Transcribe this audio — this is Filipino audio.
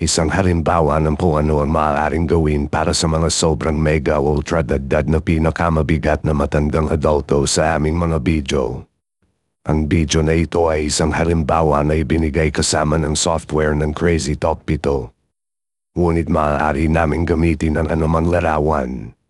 Isang halimbawa ng kung ano ang maaaring gawin para sa mga sobrang mega ultra daddad na pinakamabigat na matandang adulto sa aming mga video. Ang video na ito ay isang halimbawa na ibinigay kasama ng software ng Crazy Talk Pito. Ngunit maaari naming gamitin ang anumang larawan.